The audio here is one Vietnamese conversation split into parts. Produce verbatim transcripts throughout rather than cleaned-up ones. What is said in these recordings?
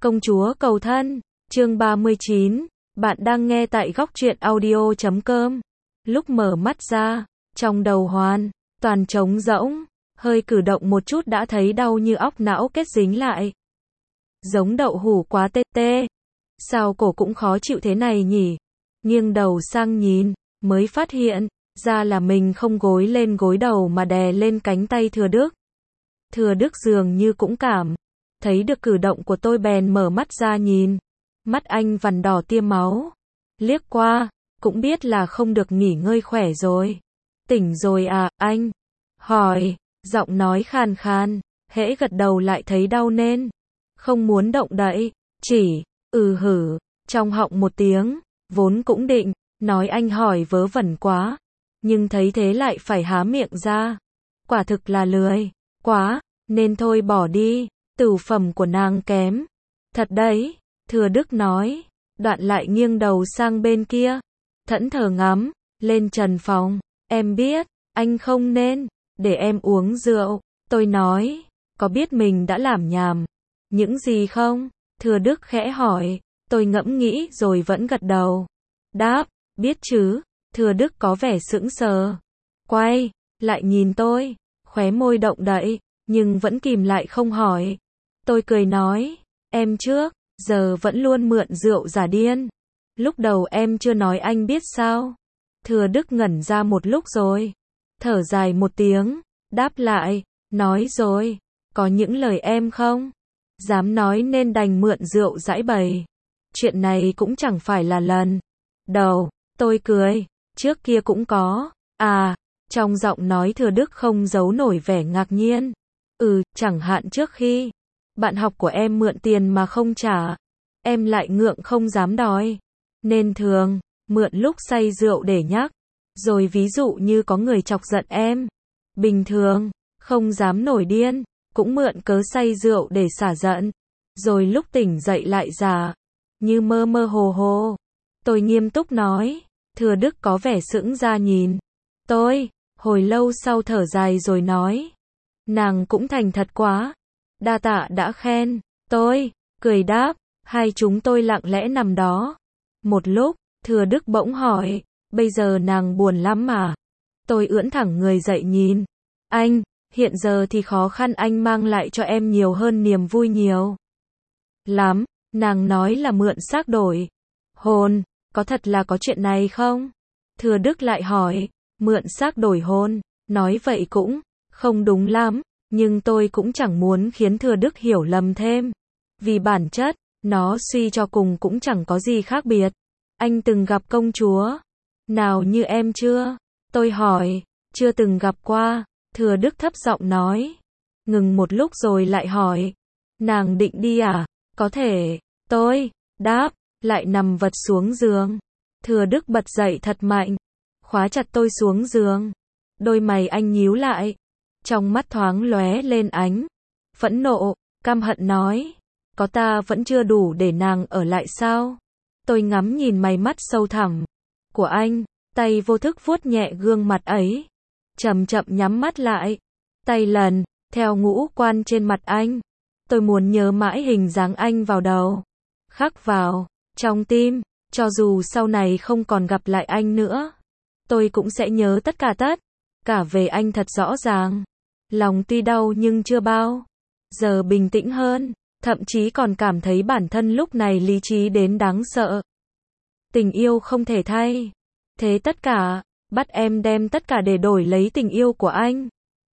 Công chúa cầu thân, chương ba mươi chín, bạn đang nghe tại góc truyện audio chấm com. Lúc mở mắt ra, trong đầu hoàn toàn trống rỗng, hơi cử động một chút đã thấy đau như óc não kết dính lại. Giống đậu hũ quá tê tê. Sao cổ cũng khó chịu thế này nhỉ? Nghiêng đầu sang nhìn, mới phát hiện ra là mình không gối lên gối đầu mà đè lên cánh tay Thừa Đức. Thừa Đức dường như cũng cảm thấy được cử động của tôi bèn mở mắt ra nhìn. Mắt anh vằn đỏ tia máu. Liếc qua, cũng biết là không được nghỉ ngơi khỏe rồi. Tỉnh rồi à, anh? Hỏi, giọng nói khàn khàn, hễ gật đầu lại thấy đau nên không muốn động đậy, chỉ, ừ hử, trong họng một tiếng, vốn cũng định nói anh hỏi vớ vẩn quá, nhưng thấy thế lại phải há miệng ra. Quả thực là lười quá, nên thôi bỏ đi, tửu phẩm của nàng kém. Thật đấy, Thừa Đức nói, đoạn lại nghiêng đầu sang bên kia, thẫn thờ ngắm lên trần phòng. Em biết, anh không nên để em uống rượu. Tôi nói, có biết mình đã làm nhảm những gì không? Thừa Đức khẽ hỏi. Tôi ngẫm nghĩ rồi vẫn gật đầu. Đáp, biết chứ. Thừa Đức có vẻ sững sờ. Quay lại nhìn tôi, khóe môi động đậy, nhưng vẫn kìm lại không hỏi. Tôi cười nói, em trước giờ vẫn luôn mượn rượu giả điên. Lúc đầu em chưa nói anh biết sao? Thừa Đức ngẩn ra một lúc rồi, thở dài một tiếng, đáp lại, nói rồi, có những lời em không dám nói nên đành mượn rượu giãi bày. Chuyện này cũng chẳng phải là lần đầu. Tôi cười, trước kia cũng có. À, trong giọng nói Thừa Đức không giấu nổi vẻ ngạc nhiên. Ừ, chẳng hạn trước khi bạn học của em mượn tiền mà không trả, em lại ngượng không dám đòi, nên thường mượn lúc say rượu để nhắc. Rồi ví dụ như có người chọc giận em, bình thường không dám nổi điên, cũng mượn cớ say rượu để xả giận. Rồi lúc tỉnh dậy lại giả như mơ mơ hồ hồ. Tôi nghiêm túc nói. Thừa Đức có vẻ sững ra nhìn tôi, hồi lâu sau thở dài rồi nói, nàng cũng thành thật quá. Đa tạ đã khen. Tôi cười đáp. Hai chúng tôi lặng lẽ nằm đó một lúc. Thừa Đức bỗng hỏi, bây giờ nàng buồn lắm mà? Tôi ưỡn thẳng người dậy nhìn anh. Hiện giờ thì khó khăn anh mang lại cho em nhiều hơn niềm vui nhiều lắm. Nàng nói là mượn xác đổi hồn, có thật là có chuyện này không? Thừa Đức lại hỏi, mượn xác đổi hồn, nói vậy cũng không đúng lắm, nhưng tôi cũng chẳng muốn khiến Thừa Đức hiểu lầm thêm. Vì bản chất, nó suy cho cùng cũng chẳng có gì khác biệt. Anh từng gặp công chúa nào như em chưa? Tôi hỏi, chưa từng gặp qua. Thừa Đức thấp giọng nói. Ngừng một lúc rồi lại hỏi, nàng định đi à? Có thể. Tôi đáp, lại nằm vật xuống giường. Thừa Đức bật dậy thật mạnh, khóa chặt tôi xuống giường. Đôi mày anh nhíu lại, trong mắt thoáng lóe lên ánh phẫn nộ, căm hận nói, có ta vẫn chưa đủ để nàng ở lại sao? Tôi ngắm nhìn mày mắt sâu thẳm của anh, tay vô thức vuốt nhẹ gương mặt ấy, chậm chậm nhắm mắt lại, tay lần theo ngũ quan trên mặt anh. Tôi muốn nhớ mãi hình dáng anh vào đầu, khắc vào trong tim, cho dù sau này không còn gặp lại anh nữa, tôi cũng sẽ nhớ tất cả tất cả về anh thật rõ ràng. Lòng tuy đau nhưng chưa bao giờ bình tĩnh hơn, thậm chí còn cảm thấy bản thân lúc này lý trí đến đáng sợ. Tình yêu không thể thay thế tất cả, bắt em đem tất cả để đổi lấy tình yêu của anh.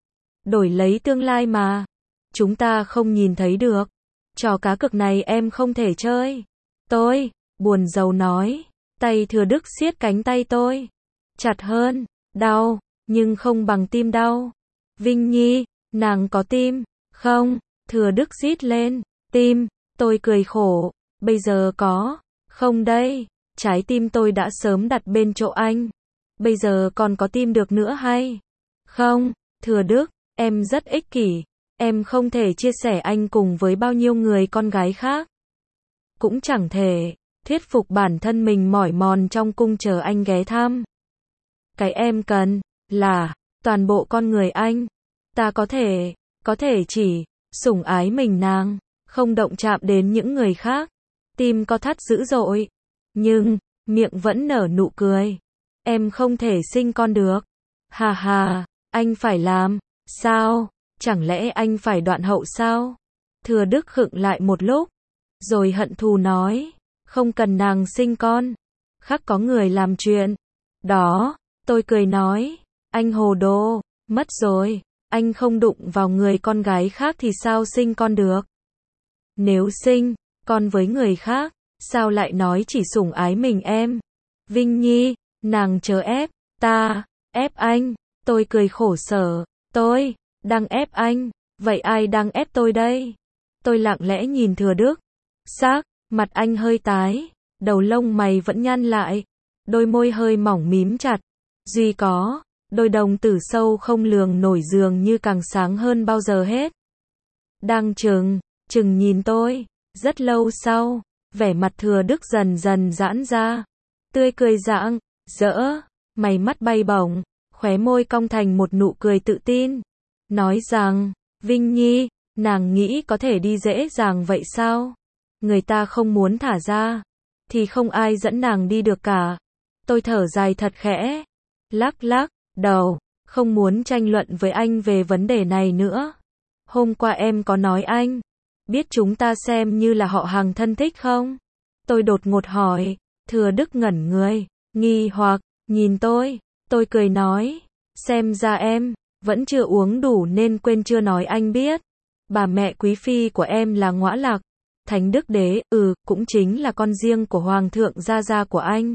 Đổi lấy tương lai mà chúng ta không nhìn thấy được. Trò cá cược này em không thể chơi. Tôi buồn rầu nói. Tay Thừa Đức siết cánh tay tôi chặt hơn. Đau, nhưng không bằng tim đau. Vinh Nhi, nàng có tim không? Thừa Đức rít lên. Tim. Tôi cười khổ. Bây giờ có không đây? Trái tim tôi đã sớm đặt bên chỗ anh. Bây giờ còn có tim được nữa hay không? Thừa Đức, em rất ích kỷ. Em không thể chia sẻ anh cùng với bao nhiêu người con gái khác. Cũng chẳng thể thuyết phục bản thân mình mỏi mòn trong cung chờ anh ghé thăm. Cái em cần là toàn bộ con người anh. Ta có thể, có thể chỉ sủng ái mình nàng, không động chạm đến những người khác. Tim co thắt dữ dội. Nhưng, miệng vẫn nở nụ cười. Em không thể sinh con được. Hà hà, anh phải làm. Sao? Chẳng lẽ anh phải đoạn hậu sao? Thừa Đức khựng lại một lúc. Rồi hận thù nói. Không cần nàng sinh con. Khắc có người làm chuyện. Đó, tôi cười nói. Anh hồ đồ, mất rồi. Anh không đụng vào người con gái khác thì sao sinh con được? Nếu sinh con với người khác, sao lại nói chỉ sủng ái mình em? Vinh Nhi, nàng chớ ép, ta, ép anh. Tôi cười khổ sở, tôi, đang ép anh, vậy ai đang ép tôi đây? Tôi lặng lẽ nhìn Thừa Đức. Sắc, mặt anh hơi tái, đầu lông mày vẫn nhăn lại, đôi môi hơi mỏng mím chặt. Duy có, đôi đồng tử sâu không lường nổi dường như càng sáng hơn bao giờ hết. Đang chừng, chừng nhìn tôi, rất lâu sau, vẻ mặt Thừa Đức dần dần giãn ra. Tươi cười rạng, rỡ, mày mắt bay bổng, khóe môi cong thành một nụ cười tự tin. Nói rằng, Vinh Nhi, nàng nghĩ có thể đi dễ dàng vậy sao? Người ta không muốn thả ra, thì không ai dẫn nàng đi được cả. Tôi thở dài thật khẽ, lắc lắc đầu, không muốn tranh luận với anh về vấn đề này nữa. Hôm qua em có nói anh, biết chúng ta xem như là họ hàng thân thích không? Tôi đột ngột hỏi. Thừa Đức ngẩn người, nghi hoặc, nhìn tôi. Tôi cười nói, xem ra em vẫn chưa uống đủ nên quên chưa nói anh biết. Bà mẹ quý phi của em là Ngõa Lạc, Thánh Đức Đế, ừ, cũng chính là con riêng của Hoàng thượng gia gia của anh.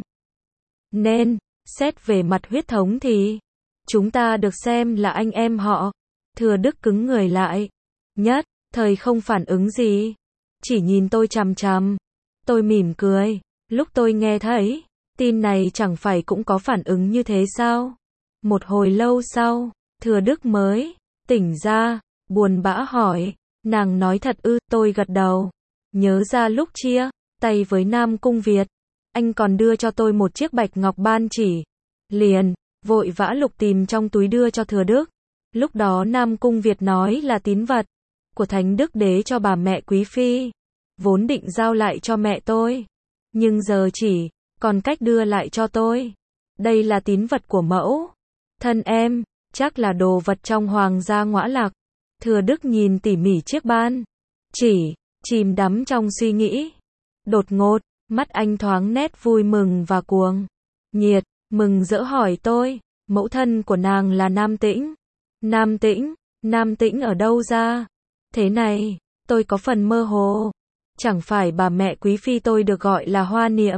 Nên, xét về mặt huyết thống thì, chúng ta được xem là anh em họ. Thừa Đức cứng người lại. Nhất, thời không phản ứng gì. Chỉ nhìn tôi chằm chằm. Tôi mỉm cười. Lúc tôi nghe thấy, tin này chẳng phải cũng có phản ứng như thế sao? Một hồi lâu sau, Thừa Đức mới tỉnh ra, buồn bã hỏi, nàng nói thật ư? Tôi gật đầu, nhớ ra lúc chia tay với Nam Cung Việt, anh còn đưa cho tôi một chiếc bạch ngọc ban chỉ. Liền, vội vã lục tìm trong túi đưa cho Thừa Đức. Lúc đó Nam Cung Việt nói là tín vật của Thánh Đức Đế cho bà mẹ quý phi, vốn định giao lại cho mẹ tôi, nhưng giờ chỉ còn cách đưa lại cho tôi. Đây là tín vật của mẫu thân em, chắc là đồ vật trong Hoàng gia Ngõa Lạc. Thừa Đức nhìn tỉ mỉ chiếc ban chỉ, chìm đắm trong suy nghĩ. Đột ngột, mắt anh thoáng nét vui mừng và cuồng nhiệt, mừng rỡ hỏi tôi, mẫu thân của nàng là Nam Tĩnh. Nam Tĩnh, Nam Tĩnh ở đâu ra? Thế này, tôi có phần mơ hồ. Chẳng phải bà mẹ quý phi tôi được gọi là Hoa Niệm?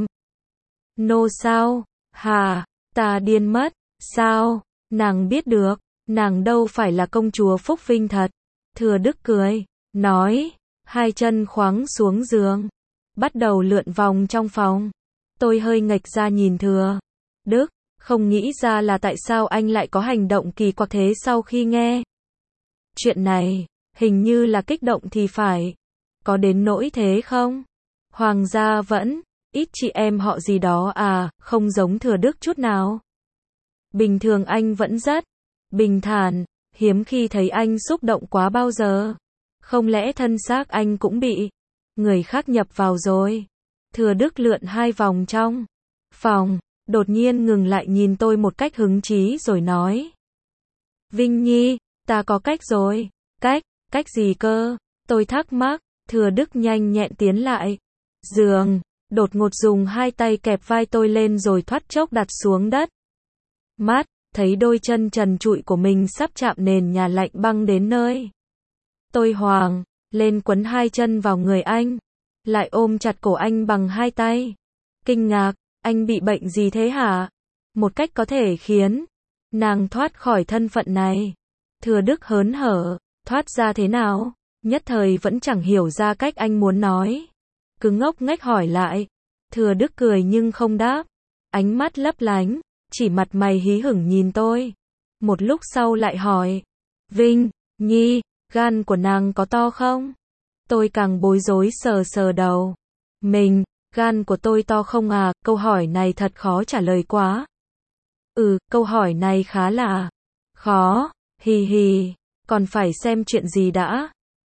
Nô sao? Hà, ta điên mất. Sao? Nàng biết được, nàng đâu phải là công chúa Phúc Vinh thật. Thừa Đức cười, nói, hai chân khoáng xuống giường, bắt đầu lượn vòng trong phòng. Tôi hơi nghệch ra nhìn Thừa Đức, không nghĩ ra là tại sao anh lại có hành động kỳ quặc thế sau khi nghe chuyện này, hình như là kích động thì phải. Có đến nỗi thế không? Hoàng gia vẫn ít chị em họ gì đó à? Không giống Thừa Đức chút nào. Bình thường anh vẫn rất bình thản, hiếm khi thấy anh xúc động quá bao giờ. Không lẽ thân xác anh cũng bị người khác nhập vào rồi? Thừa Đức lượn hai vòng trong phòng, đột nhiên ngừng lại nhìn tôi một cách hứng chí rồi nói. Vinh Nhi, ta có cách rồi. Cách? Cách gì cơ? Tôi thắc mắc. Thừa Đức nhanh nhẹn tiến lại giường, đột ngột dùng hai tay kẹp vai tôi lên rồi thoát chốc đặt xuống đất. Mắt, thấy đôi chân trần trụi của mình sắp chạm nền nhà lạnh băng đến nơi. Tôi hoảng lên quấn hai chân vào người anh, lại ôm chặt cổ anh bằng hai tay. Kinh ngạc, anh bị bệnh gì thế hả? Một cách có thể khiến nàng thoát khỏi thân phận này. Thừa Đức hớn hở, thoát ra thế nào? Nhất thời vẫn chẳng hiểu ra cách anh muốn nói. Cứ ngốc nghếch hỏi lại. Thừa Đức cười nhưng không đáp. Ánh mắt lấp lánh, chỉ mặt mày hí hửng nhìn tôi. Một lúc sau lại hỏi. Vinh Nhi, gan của nàng có to không? Tôi càng bối rối sờ sờ đầu. Mình, gan của tôi to không à? Câu hỏi này thật khó trả lời quá. Ừ, câu hỏi này khá là khó. Hì hì, còn phải xem chuyện gì đã.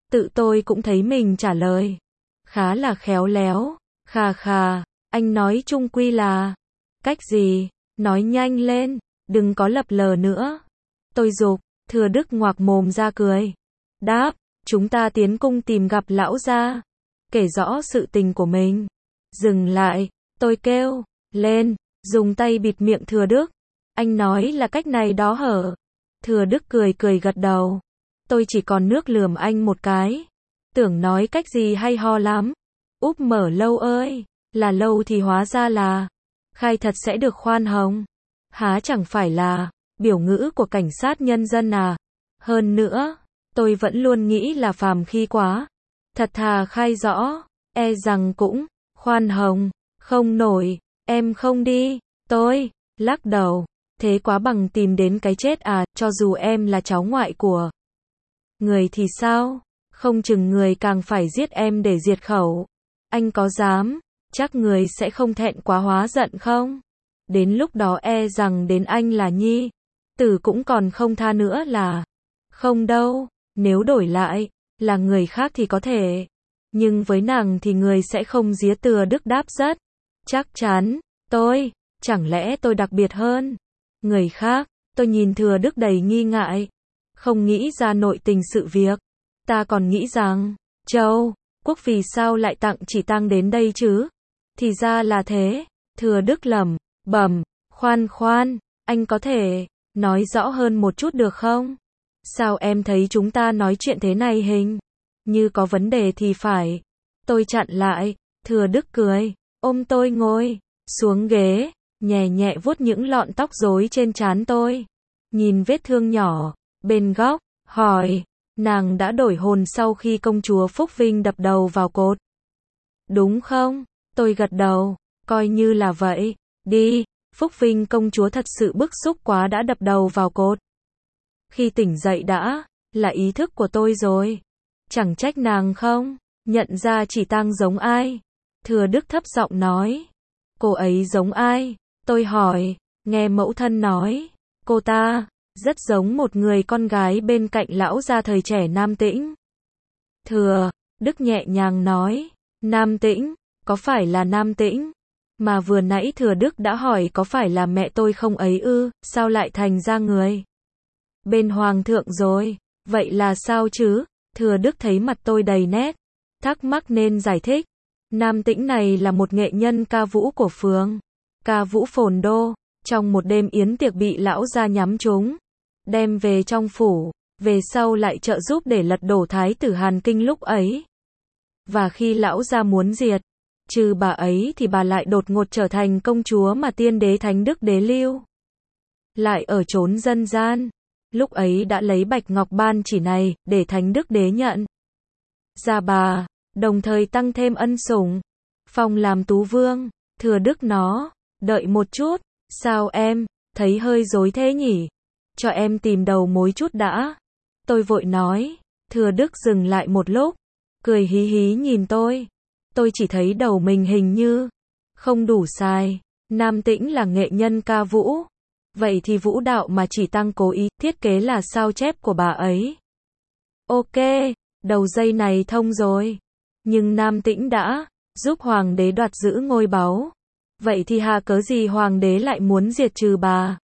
Tự tôi cũng thấy mình trả lời khá là khéo léo. Khà khà, anh nói chung quy là cách gì, nói nhanh lên, đừng có lập lờ nữa. Tôi giục, Thừa Đức ngoạc mồm ra cười. Đáp, chúng ta tiến cung tìm gặp lão gia, kể rõ sự tình của mình. Dừng lại, tôi kêu lên, dùng tay bịt miệng Thừa Đức. Anh nói là cách này đó hở? Thừa Đức cười cười gật đầu. Tôi chỉ còn nước lườm anh một cái. Tưởng nói cách gì hay ho lắm. Úp mở Lâu ơi, là Lâu thì hóa ra là khai thật sẽ được khoan hồng. Há chẳng phải là biểu ngữ của cảnh sát nhân dân à? Hơn nữa, tôi vẫn luôn nghĩ là phàm khi quá. Thật thà khai rõ, e rằng cũng khoan hồng, không nổi, em không đi. Tôi lắc đầu, thế quá bằng tìm đến cái chết à, cho dù em là cháu ngoại của người thì sao? Không chừng người càng phải giết em để diệt khẩu. Anh có dám, chắc người sẽ không thẹn quá hóa giận không? Đến lúc đó e rằng đến anh là nhi tử cũng còn không tha nữa là. Không đâu, nếu đổi lại là người khác thì có thể, nhưng với nàng thì người sẽ không día. Thừa Đức đáp rất chắc chắn. Tôi, chẳng lẽ tôi đặc biệt hơn người khác? Tôi nhìn Thừa Đức đầy nghi ngại, không nghĩ ra nội tình sự việc. Ta còn nghĩ rằng Châu Quốc vì sao lại tặng chỉ tang đến đây chứ? Thì ra là thế. Thừa Đức lẩm bẩm, khoan khoan, anh có thể nói rõ hơn một chút được không? Sao em thấy chúng ta nói chuyện thế này hình như có vấn đề thì phải. Tôi chặn lại. Thừa Đức cười, ôm tôi ngồi xuống ghế, nhẹ nhẹ vuốt những lọn tóc rối trên trán tôi, nhìn vết thương nhỏ bên góc, hỏi, nàng đã đổi hồn sau khi công chúa Phúc Vinh đập đầu vào cột, đúng không? Tôi gật đầu, coi như là vậy đi. Phúc Vinh công chúa thật sự bức xúc quá đã đập đầu vào cột. Khi tỉnh dậy đã là ý thức của tôi rồi. Chẳng trách nàng không nhận ra chỉ tang giống ai. Thừa Đức thấp giọng nói, cô ấy giống ai? Tôi hỏi, nghe mẫu thân nói, cô ta rất giống một người con gái bên cạnh lão gia thời trẻ Nam Tĩnh. Thừa Đức nhẹ nhàng nói, Nam Tĩnh, có phải là Nam Tĩnh mà vừa nãy Thừa Đức đã hỏi có phải là mẹ tôi không ấy ư? Sao lại thành ra người bên hoàng thượng rồi? Vậy là sao chứ? Thừa Đức thấy mặt tôi đầy nét thắc mắc nên giải thích. Nam Tĩnh này là một nghệ nhân ca vũ của phường ca vũ Phồn Đô. Trong một đêm yến tiệc bị lão gia nhắm trúng, đem về trong phủ, về sau lại trợ giúp để lật đổ thái tử Hàn Kinh lúc ấy. Và khi lão gia muốn diệt trừ bà ấy thì bà lại đột ngột trở thành công chúa mà tiên đế Thánh Đức Đế lưu lại ở chốn dân gian. Lúc ấy đã lấy bạch ngọc ban chỉ này để Thánh Đức Đế nhận ra bà, đồng thời tăng thêm ân sủng, phong làm tú vương. Thừa Đức nó, đợi một chút, sao em thấy hơi rối thế nhỉ? Cho em tìm đầu mối chút đã. Tôi vội nói. Thừa Đức dừng lại một lúc, cười hí hí nhìn tôi. Tôi chỉ thấy đầu mình hình như không đủ sai. Nam Tĩnh là nghệ nhân ca vũ. Vậy thì vũ đạo mà chỉ tăng cố ý thiết kế là sao chép của bà ấy. Ok, đầu dây này thông rồi. Nhưng Nam Tĩnh đã giúp hoàng đế đoạt giữ ngôi báu. Vậy thì hà cớ gì hoàng đế lại muốn diệt trừ bà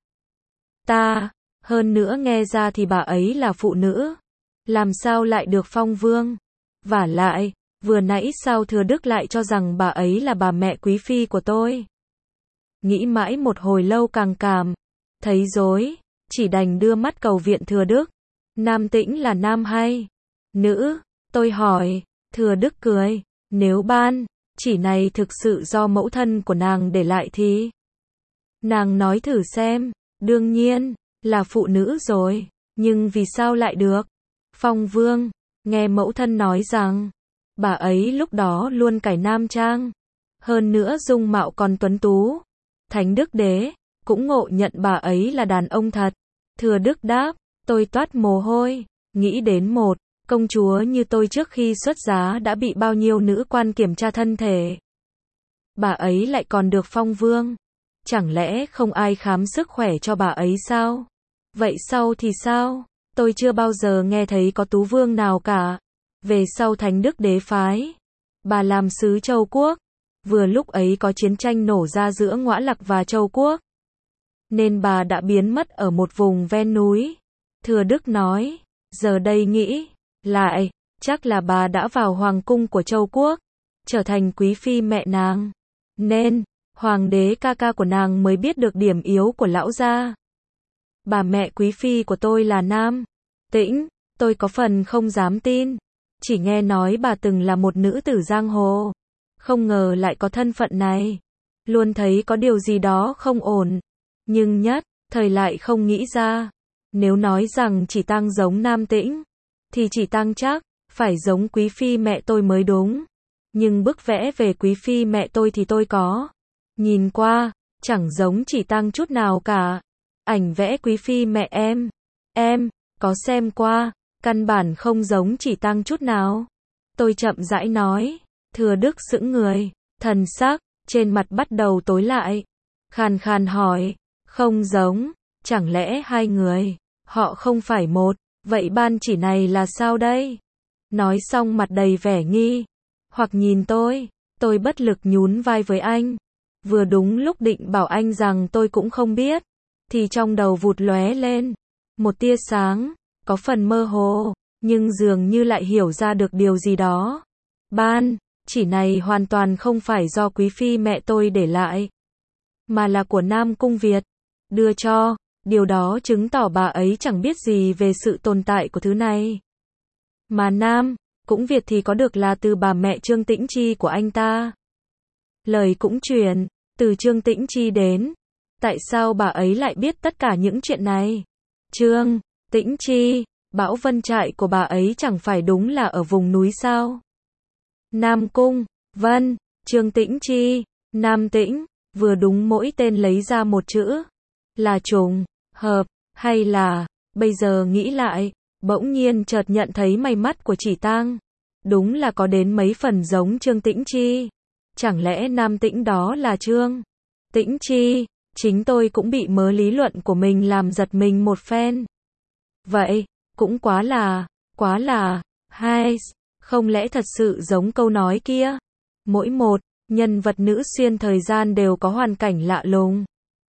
ta? Hơn nữa nghe ra thì bà ấy là phụ nữ, làm sao lại được phong vương? Vả lại, vừa nãy sao Thừa Đức lại cho rằng bà ấy là bà mẹ quý phi của tôi? Nghĩ mãi một hồi lâu càng cảm thấy rối, chỉ đành đưa mắt cầu viện Thừa Đức. Nam Tĩnh là nam hay nữ? Tôi hỏi. Thừa Đức cười, nếu ban chỉ này thực sự do mẫu thân của nàng để lại thì nàng nói thử xem. Đương nhiên là phụ nữ rồi, nhưng vì sao lại được phong vương? Nghe mẫu thân nói rằng bà ấy lúc đó luôn cải nam trang, hơn nữa dung mạo còn tuấn tú. Thánh Đức Đế cũng ngộ nhận bà ấy là đàn ông thật. Thừa Đức đáp. Tôi toát mồ hôi, nghĩ đến một công chúa như tôi trước khi xuất giá đã bị bao nhiêu nữ quan kiểm tra thân thể. Bà ấy lại còn được phong vương. Chẳng lẽ không ai khám sức khỏe cho bà ấy sao? Vậy sau thì sao? Tôi chưa bao giờ nghe thấy có tú vương nào cả. về sau Thánh Đức Đế phái. Bà làm sứ Châu Quốc. Vừa lúc ấy có chiến tranh nổ ra giữa Ngõa Lặc và Châu Quốc. Nên bà đã biến mất ở một vùng ven núi. Thừa Đức nói, giờ đây nghĩ lại, chắc là bà đã vào hoàng cung của Châu Quốc, trở thành quý phi mẹ nàng. Nên, hoàng đế ca ca của nàng mới biết được điểm yếu của lão gia. Bà mẹ quý phi của tôi là Nam Tĩnh, tôi có phần không dám tin. Chỉ nghe nói bà từng là một nữ tử giang hồ. Không ngờ lại có thân phận này. Luôn thấy có điều gì đó không ổn. Nhưng nhất, thời lại không nghĩ ra. Nếu nói rằng chỉ Tăng giống Nam Tĩnh, thì chỉ Tăng chắc, phải giống quý phi mẹ tôi mới đúng. Nhưng bức vẽ về quý phi mẹ tôi thì tôi có nhìn qua, chẳng giống chỉ Tăng chút nào cả. Ảnh vẽ quý phi mẹ em, em, có xem qua, căn bản không giống chỉ Tăng chút nào. Tôi chậm rãi nói, Thừa Đức sững người, thần sắc trên mặt bắt đầu tối lại. Khàn khàn hỏi, không giống, chẳng lẽ hai người, họ không phải một, vậy ban chỉ này là sao đây? Nói xong mặt đầy vẻ nghi, hoặc nhìn tôi, tôi bất lực nhún vai với anh. Vừa đúng lúc định bảo anh rằng tôi cũng không biết, thì trong đầu vụt lóe lên một tia sáng, có phần mơ hồ, nhưng dường như lại hiểu ra được điều gì đó. Ban chỉ này hoàn toàn không phải do quý phi mẹ tôi để lại, mà là của Nam Cung Việt đưa cho. Điều đó chứng tỏ bà ấy chẳng biết gì về sự tồn tại của thứ này. Mà Nam Cung Việt thì có được là từ bà mẹ Trương Tĩnh Chi của anh ta. Lời cũng truyền từ Trương Tĩnh Chi đến. Tại sao bà ấy lại biết tất cả những chuyện này? Trương Tĩnh Chi, Bão Vân trại của bà ấy chẳng phải đúng là ở vùng núi sao? Nam Cung Vân, Trương Tĩnh Chi, Nam Tĩnh, vừa đúng mỗi tên lấy ra một chữ. Là trùng hợp, hay là, bây giờ nghĩ lại, bỗng nhiên chợt nhận thấy mày mắt của chỉ Tăng. Đúng là có đến mấy phần giống Trương Tĩnh Chi. Chẳng lẽ Nam Tĩnh đó là Trương Tĩnh Chi? Chính tôi cũng bị mớ lý luận của mình làm giật mình một phen. Vậy, cũng quá là, quá là, hay, không lẽ thật sự giống câu nói kia? Mỗi một nhân vật nữ xuyên thời gian đều có hoàn cảnh lạ lùng.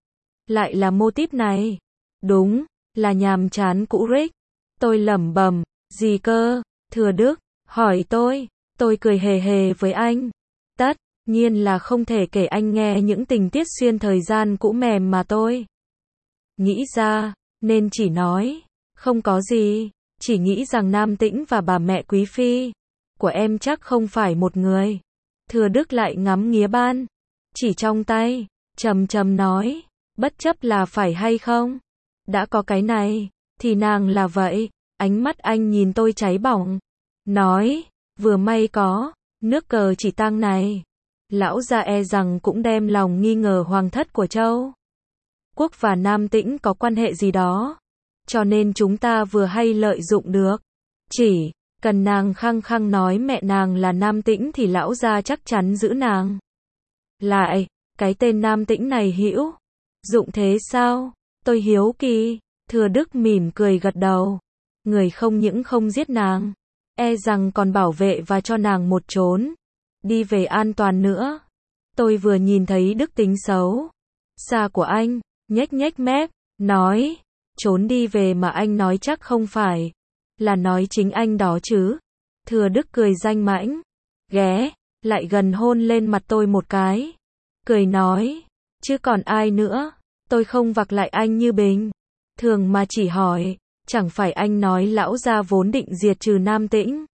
Lại là mô típ này. Đúng, là nhàm chán cũ rích. Tôi lẩm bẩm, gì cơ? Thừa Đức hỏi tôi, tôi cười hề hề với anh. Tất nhiên là không thể kể anh nghe những tình tiết xuyên thời gian cũ mềm mà tôi nghĩ ra, nên chỉ nói, không có gì, chỉ nghĩ rằng Nam Tĩnh và bà mẹ quý phi của em chắc không phải một người. Thừa Đức lại ngắm nghía ban chỉ trong tay, trầm trầm nói, bất chấp là phải hay không, đã có cái này, thì nàng là vậy. Ánh mắt anh nhìn tôi cháy bỏng, nói, vừa may có nước cờ chỉ Tăng này, lão gia e rằng cũng đem lòng nghi ngờ hoàng thất của Châu Quốc và Nam Tĩnh có quan hệ gì đó, cho nên chúng ta vừa hay lợi dụng được. Chỉ cần nàng khăng khăng nói mẹ nàng là Nam Tĩnh thì lão gia chắc chắn giữ nàng lại. Cái tên Nam Tĩnh này hữu dụng thế sao? Tôi hiếu kỳ. Thừa Đức mỉm cười gật đầu. Người không những không giết nàng, e rằng còn bảo vệ và cho nàng một chốn đi về an toàn nữa. Tôi vừa nhìn thấy đức tính xấu xa của anh, nhếch nhếch mép, nói, trốn đi về mà anh nói chắc không phải là nói chính anh đó chứ. Thừa Đức cười danh mãnh, ghé lại gần hôn lên mặt tôi một cái, cười nói, chứ còn ai nữa. Tôi không vặc lại anh như bình thường mà chỉ hỏi, chẳng phải anh nói lão gia vốn định diệt trừ Nam Tĩnh?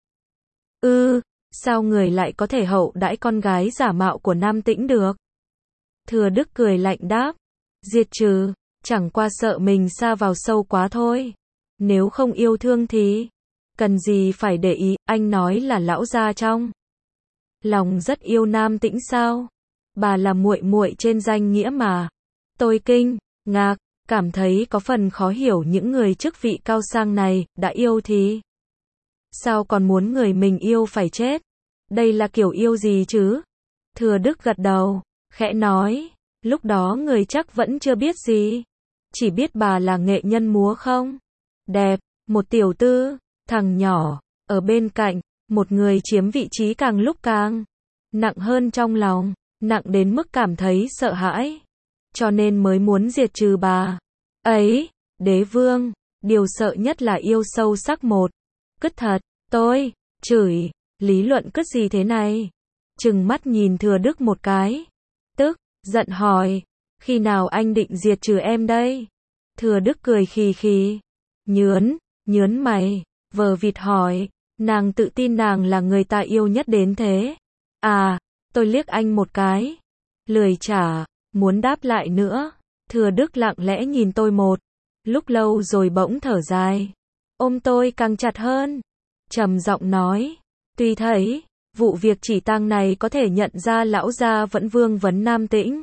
Ư, sao người lại có thể hậu đãi con gái giả mạo của Nam Tĩnh được? Thừa Đức cười lạnh đáp, diệt trừ, chẳng qua sợ mình sa vào sâu quá thôi. Nếu không yêu thương thì cần gì phải để ý. Anh nói là lão gia trong lòng rất yêu Nam Tĩnh sao? Bà là muội muội trên danh nghĩa mà. Tôi kinh ngạc, cảm thấy có phần khó hiểu những người chức vị cao sang này, đã yêu thì sao còn muốn người mình yêu phải chết? Đây là kiểu yêu gì chứ? Thừa Đức gật đầu, khẽ nói, lúc đó người chắc vẫn chưa biết gì. Chỉ biết bà là nghệ nhân múa không? Đẹp, một tiểu tư, thằng nhỏ, ở bên cạnh, Một người chiếm vị trí càng lúc càng nặng hơn trong lòng, nặng đến mức cảm thấy sợ hãi. Cho nên mới muốn diệt trừ bà ấy. Đế vương, điều sợ nhất là yêu sâu sắc một. Cứt thật, tôi, chửi, lý luận cứt gì thế này? Trừng mắt nhìn Thừa Đức một cái. Tức, giận hỏi, khi nào anh định diệt trừ em đây? Thừa Đức cười khì khì, nhớn, nhớn mày, vờ vịt hỏi, nàng tự tin nàng là người ta yêu nhất đến thế. À, tôi liếc anh một cái, lười trả, muốn đáp lại nữa. Thừa Đức lặng lẽ nhìn tôi một lúc lâu rồi bỗng thở dài, ôm tôi càng chặt hơn, trầm giọng nói, tuy thấy vụ việc chỉ tang này có thể nhận ra lão gia vẫn vương vấn Nam Tĩnh,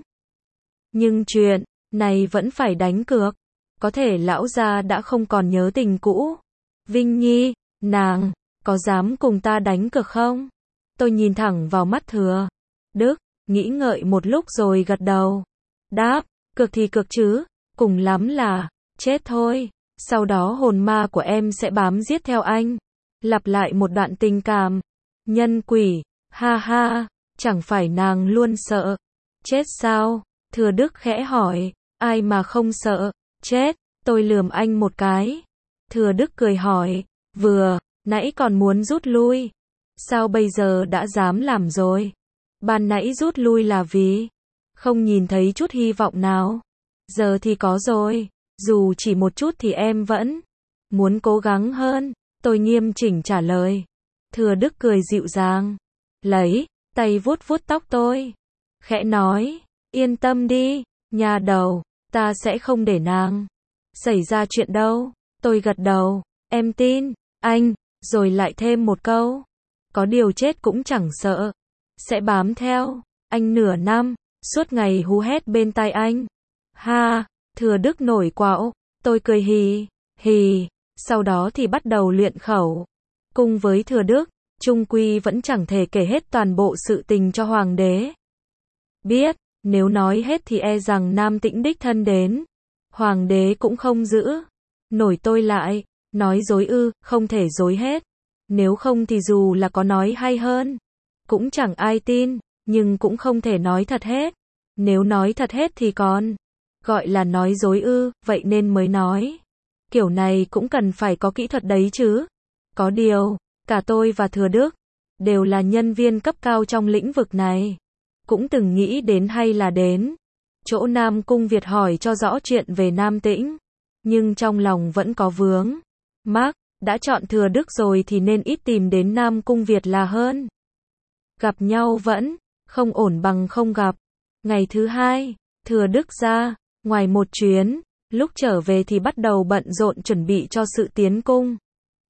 nhưng chuyện này vẫn phải đánh cược. Có thể lão gia đã không còn nhớ tình cũ. Vinh Nhi, nàng có dám cùng ta đánh cược không? Tôi nhìn thẳng vào mắt Thừa Đức, nghĩ ngợi một lúc rồi gật đầu. Đáp, cược thì cược chứ, cùng lắm là chết thôi. Sau đó hồn ma của em sẽ bám giết theo anh. Lặp lại một đoạn tình cảm. Nhân quỷ, ha ha, chẳng phải nàng luôn sợ chết sao? Thừa Đức khẽ hỏi, ai mà không sợ chết? Tôi lườm anh một cái. Thừa Đức cười hỏi, vừa nãy còn muốn rút lui, sao bây giờ đã dám làm rồi? Ban nãy rút lui là vì không nhìn thấy chút hy vọng nào. Giờ thì có rồi, dù chỉ một chút thì em vẫn muốn cố gắng hơn. Tôi nghiêm chỉnh trả lời. Thừa Đức cười dịu dàng, lấy tay vuốt vuốt tóc tôi, khẽ nói, yên tâm đi, nhà đầu, ta sẽ không để nàng xảy ra chuyện đâu. Tôi gật đầu, em tin anh, rồi lại thêm một câu, có điều chết cũng chẳng sợ, sẽ bám theo anh nửa năm, suốt ngày hú hét bên tai anh. Ha, Thừa Đức nổi quạo, tôi cười hì hì, sau đó thì bắt đầu luyện khẩu cung với Thừa Đức. Chung quy vẫn chẳng thể kể hết toàn bộ sự tình cho hoàng đế biết, nếu nói hết thì e rằng Nam Tĩnh đích thân đến, hoàng đế cũng không giữ nổi tôi lại. Nói dối ư? Không thể dối hết, nếu không thì dù là có nói hay hơn cũng chẳng ai tin, nhưng cũng không thể nói thật hết. Nếu nói thật hết thì còn gọi là nói dối ư? Vậy nên mới nói, kiểu này cũng cần phải có kỹ thuật đấy chứ. Có điều, cả tôi và Thừa Đức đều là nhân viên cấp cao trong lĩnh vực này, cũng từng nghĩ đến hay là đến chỗ Nam Cung Việt hỏi cho rõ chuyện về Nam Tĩnh, nhưng trong lòng vẫn có vướng mắc. Đã chọn Thừa Đức rồi thì nên ít tìm đến Nam Cung Việt là hơn. Gặp nhau vẫn không ổn bằng không gặp. Ngày thứ hai, Thừa Đức ra ngoài một chuyến, lúc trở về thì bắt đầu bận rộn chuẩn bị cho sự tiến cung.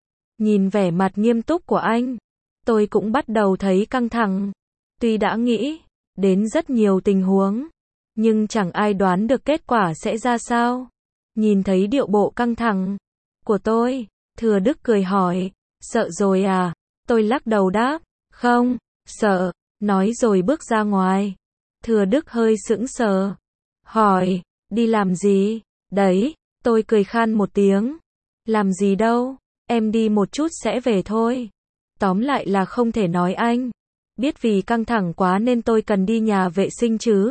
Nhìn vẻ mặt nghiêm túc của anh, tôi cũng bắt đầu thấy căng thẳng. Tuy đã nghĩ đến rất nhiều tình huống, nhưng chẳng ai đoán được kết quả sẽ ra sao. Nhìn thấy điệu bộ căng thẳng của tôi, Thừa Đức cười hỏi, sợ rồi à? Tôi lắc đầu đáp, không, sợ. Nói rồi bước ra ngoài. Thừa Đức hơi sững sờ, hỏi, đi làm gì? Đấy, tôi cười khan một tiếng. Làm gì đâu, em đi một chút sẽ về thôi. Tóm lại là không thể nói anh biết vì căng thẳng quá nên tôi cần đi nhà vệ sinh chứ.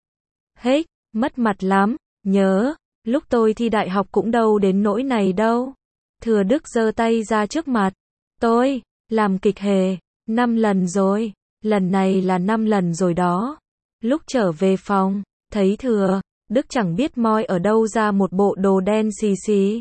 Hết, mất mặt lắm, nhớ, lúc tôi thi đại học cũng đâu đến nỗi này đâu. Thừa Đức giơ tay ra trước mặt tôi, làm kịch hề, năm lần rồi, lần này là năm lần rồi đó. Lúc trở về phòng, thấy Thừa Đức chẳng biết moi ở đâu ra một bộ đồ đen xì xì.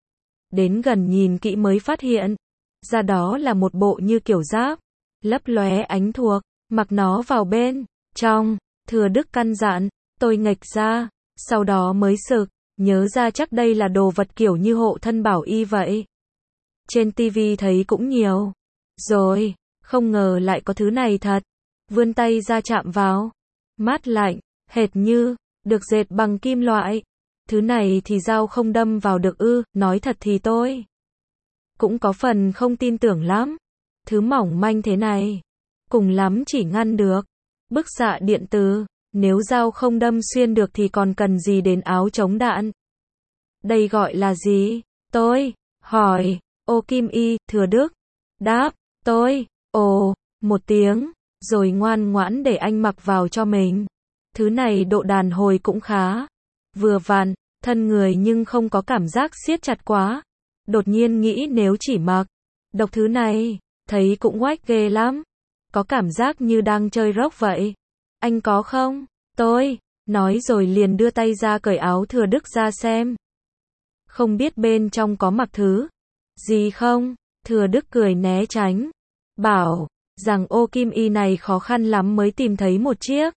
Đến gần nhìn kỹ mới phát hiện ra đó là một bộ như kiểu giáp, lấp lóe ánh thuộc, mặc nó vào bên trong. Thừa Đức căn dặn, tôi nghệch ra, sau đó mới sực nhớ ra chắc đây là đồ vật kiểu như hộ thân bảo y vậy. Trên tivi thấy cũng nhiều rồi, không ngờ lại có thứ này thật. Vươn tay ra chạm vào, mát lạnh, hệt như được dệt bằng kim loại. Thứ này thì dao không đâm vào được ư? Nói thật thì tôi cũng có phần không tin tưởng lắm. Thứ mỏng manh thế này, cùng lắm chỉ ngăn được bức xạ điện từ, nếu dao không đâm xuyên được thì còn cần gì đến áo chống đạn. Đây gọi là gì? Tôi hỏi. Ô kim y. Thừa Đức đáp, tôi Ồ, một tiếng, rồi ngoan ngoãn để anh mặc vào cho mình. Thứ này độ đàn hồi cũng khá. Vừa vặn, thân người nhưng không có cảm giác siết chặt quá. Đột nhiên nghĩ nếu chỉ mặc độc thứ này, thấy cũng oách ghê lắm. Có cảm giác như đang chơi rock vậy. Anh có không? Tôi, nói rồi liền đưa tay ra cởi áo Thừa Đức ra xem. Không biết bên trong có mặc thứ gì không? Thừa Đức cười né tránh. Bảo rằng ô kim y này khó khăn lắm mới tìm thấy một chiếc.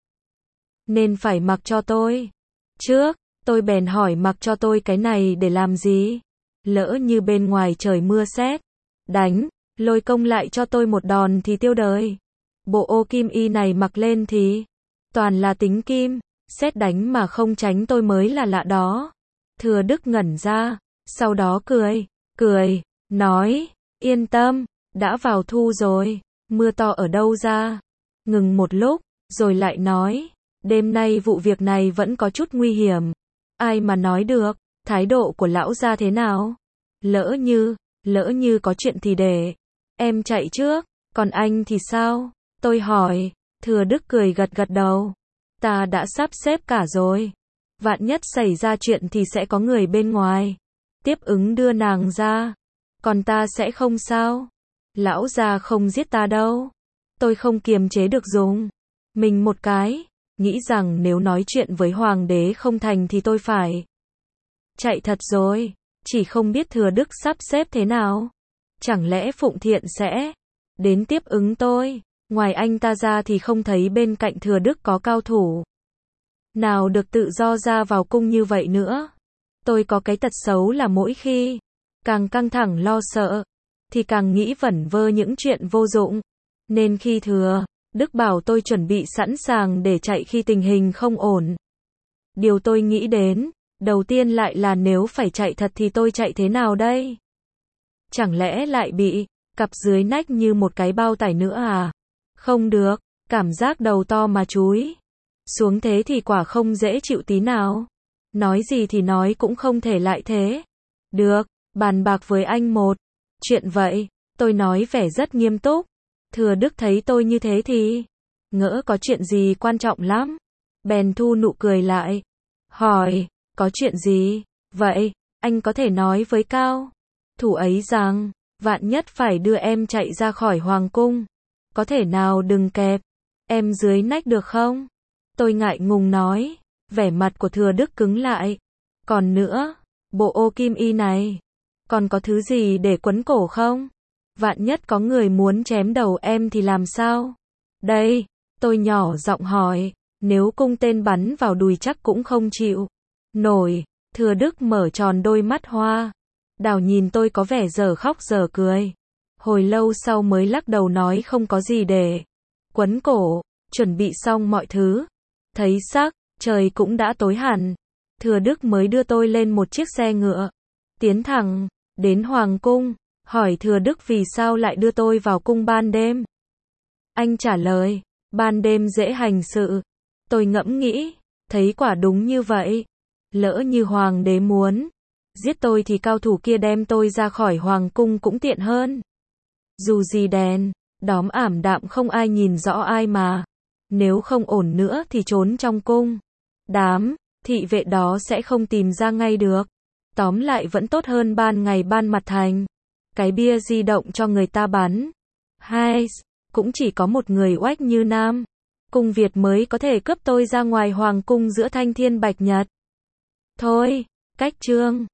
Nên phải mặc cho tôi. Trước, tôi bèn hỏi mặc cho tôi cái này để làm gì? Lỡ như bên ngoài trời mưa sét đánh, lôi công lại cho tôi một đòn thì tiêu đời. Bộ ô kim y này mặc lên thì toàn là tính kim, sét đánh mà không tránh tôi mới là lạ đó. Thừa Đức ngẩn ra, sau đó cười, cười, nói, yên tâm, đã vào thu rồi, mưa to ở đâu ra. Ngừng một lúc, rồi lại nói, đêm nay vụ việc này vẫn có chút nguy hiểm. Ai mà nói được, thái độ của lão gia thế nào? Lỡ như, lỡ như có chuyện thì để em chạy trước, còn anh thì sao? Tôi hỏi. Thừa Đức cười gật gật đầu. Ta đã sắp xếp cả rồi. Vạn nhất xảy ra chuyện thì sẽ có người bên ngoài tiếp ứng đưa nàng ra. Còn ta sẽ không sao. Lão gia không giết ta đâu. Tôi không kiềm chế được dùng mình một cái, nghĩ rằng nếu nói chuyện với hoàng đế không thành thì tôi phải chạy thật rồi. Chỉ không biết Thừa Đức sắp xếp thế nào. Chẳng lẽ Phụng Thiện sẽ đến tiếp ứng tôi? Ngoài anh ta ra thì không thấy bên cạnh Thừa Đức có cao thủ nào được tự do ra vào cung như vậy nữa. Tôi có cái tật xấu là mỗi khi càng căng thẳng lo sợ thì càng nghĩ vẩn vơ những chuyện vô dụng. Nên khi Thừa Đức bảo tôi chuẩn bị sẵn sàng để chạy khi tình hình không ổn, điều tôi nghĩ đến đầu tiên lại là nếu phải chạy thật thì tôi chạy thế nào đây? Chẳng lẽ lại bị cặp dưới nách như một cái bao tải nữa à? Không được, cảm giác đầu to mà chúi xuống thế thì quả không dễ chịu tí nào. Nói gì thì nói cũng không thể lại thế. Được, bàn bạc với anh một chuyện vậy, tôi nói vẻ rất nghiêm túc. Thừa Đức thấy tôi như thế thì ngỡ có chuyện gì quan trọng lắm. Bèn thu nụ cười lại. Hỏi, có chuyện gì? Vậy, anh có thể nói với cao thủ ấy rằng, vạn nhất phải đưa em chạy ra khỏi hoàng cung, có thể nào đừng kẹp em dưới nách được không? Tôi ngại ngùng nói. Vẻ mặt của Thừa Đức cứng lại. Còn nữa, bộ ô kim y này, còn có thứ gì để quấn cổ không? Vạn nhất có người muốn chém đầu em thì làm sao? Đây, tôi nhỏ giọng hỏi. Nếu cung tên bắn vào đùi chắc cũng không chịu nổi. Thừa Đức mở tròn đôi mắt hoa đào nhìn tôi có vẻ dở khóc dở cười. Hồi lâu sau mới lắc đầu nói không có gì để quấn cổ. Chuẩn bị xong mọi thứ, thấy sắc trời cũng đã tối hẳn, Thừa Đức mới đưa tôi lên một chiếc xe ngựa, tiến thẳng đến hoàng cung. Hỏi Thừa Đức vì sao lại đưa tôi vào cung ban đêm. Anh trả lời, ban đêm dễ hành sự. Tôi ngẫm nghĩ, thấy quả đúng như vậy. Lỡ như hoàng đế muốn giết tôi thì cao thủ kia đem tôi ra khỏi hoàng cung cũng tiện hơn. Dù gì đèn đóm ảm đạm không ai nhìn rõ ai mà. Nếu không ổn nữa thì trốn trong cung. Đám thị vệ đó sẽ không tìm ra ngay được. Tóm lại vẫn tốt hơn ban ngày ban mặt thành cái bia di động cho người ta bắn. Hay, cũng chỉ có một người oách như Nam Cung Việt mới có thể cướp tôi ra ngoài hoàng cung giữa thanh thiên bạch nhật. Thôi, cách chương